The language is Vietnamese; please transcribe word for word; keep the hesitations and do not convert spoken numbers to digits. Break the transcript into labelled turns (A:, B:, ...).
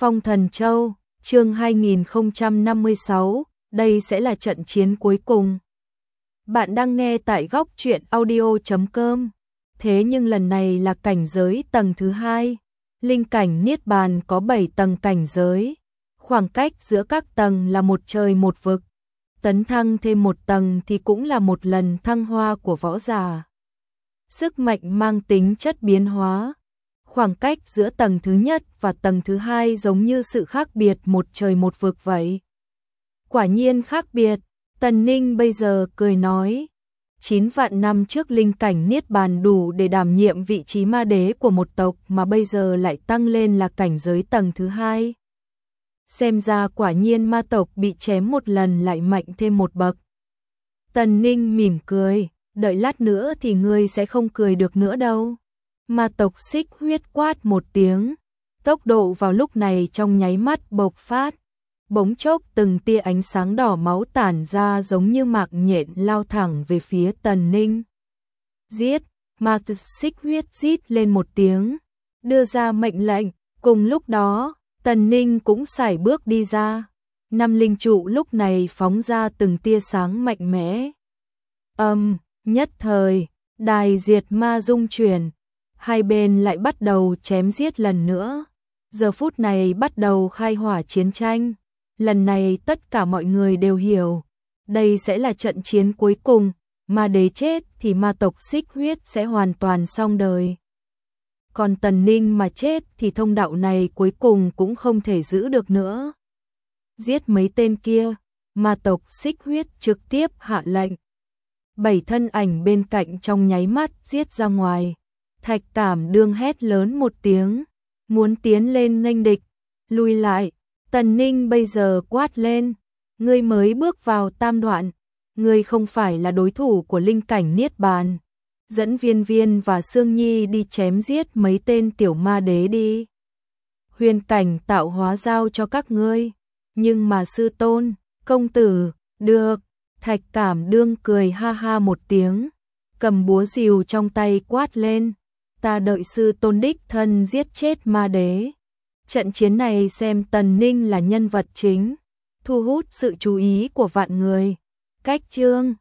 A: Phong Thần Châu, chương hai nghìn không trăm năm mươi sáu, đây sẽ là trận chiến cuối cùng. Bạn đang nghe tại góc truyện audio chấm com. Thế nhưng lần này là cảnh giới tầng thứ hai. Linh cảnh Niết Bàn có bảy tầng cảnh giới. Khoảng cách giữa các tầng là một trời một vực. Tấn thăng thêm một tầng thì cũng là một lần thăng hoa của võ giả. Sức mạnh mang tính chất biến hóa. Khoảng cách giữa tầng thứ nhất và tầng thứ hai giống như sự khác biệt một trời một vực vậy. Quả nhiên khác biệt, Tần Ninh bây giờ cười nói. Chín vạn năm trước linh cảnh Niết Bàn đủ để đảm nhiệm vị trí ma đế của một tộc mà bây giờ lại tăng lên là cảnh giới tầng thứ hai. Xem ra quả nhiên ma tộc bị chém một lần lại mạnh thêm một bậc. Tần Ninh mỉm cười, đợi lát nữa thì ngươi sẽ không cười được nữa đâu. Ma tộc Xích Huyết quát một tiếng, tốc độ vào lúc này trong nháy mắt bộc phát, bỗng chốc từng tia ánh sáng đỏ máu tản ra giống như mạc nhện lao thẳng về phía Tần Ninh. Giết! Ma tộc Xích Huyết rít lên một tiếng, đưa ra mệnh lệnh, cùng lúc đó, Tần Ninh cũng sải bước đi ra. Năm linh trụ lúc này phóng ra từng tia sáng mạnh mẽ. Âm, nhất thời, đài diệt ma rung chuyển. Hai bên lại bắt đầu chém giết lần nữa. Giờ phút này bắt đầu khai hỏa chiến tranh. Lần này tất cả mọi người đều hiểu. Đây sẽ là trận chiến cuối cùng. Ma đế chết thì ma tộc Xích Huyết sẽ hoàn toàn xong đời. Còn Tần Ninh mà chết thì thông đạo này cuối cùng cũng không thể giữ được nữa. Giết mấy tên kia. Ma tộc Xích Huyết trực tiếp hạ lệnh. Bảy thân ảnh bên cạnh trong nháy mắt giết ra ngoài. Thạch Cảm Đương hét lớn một tiếng, muốn tiến lên nghênh địch, lùi lại. Tần Ninh bây giờ quát lên, ngươi mới bước vào tam đoạn, ngươi không phải là đối thủ của linh cảnh Niết Bàn. Dẫn Viên Viên và Sương Nhi đi chém giết mấy tên tiểu ma đế đi. Huyền cảnh tạo hóa giao cho các ngươi, nhưng mà sư tôn, công tử, được. Thạch Cảm Đương cười ha ha một tiếng, cầm búa rìu trong tay quát lên. Ta đợi sư tôn đích thân giết chết ma đế. Trận chiến này xem Tần Ninh là nhân vật chính, thu hút sự chú ý của vạn người. Cách chương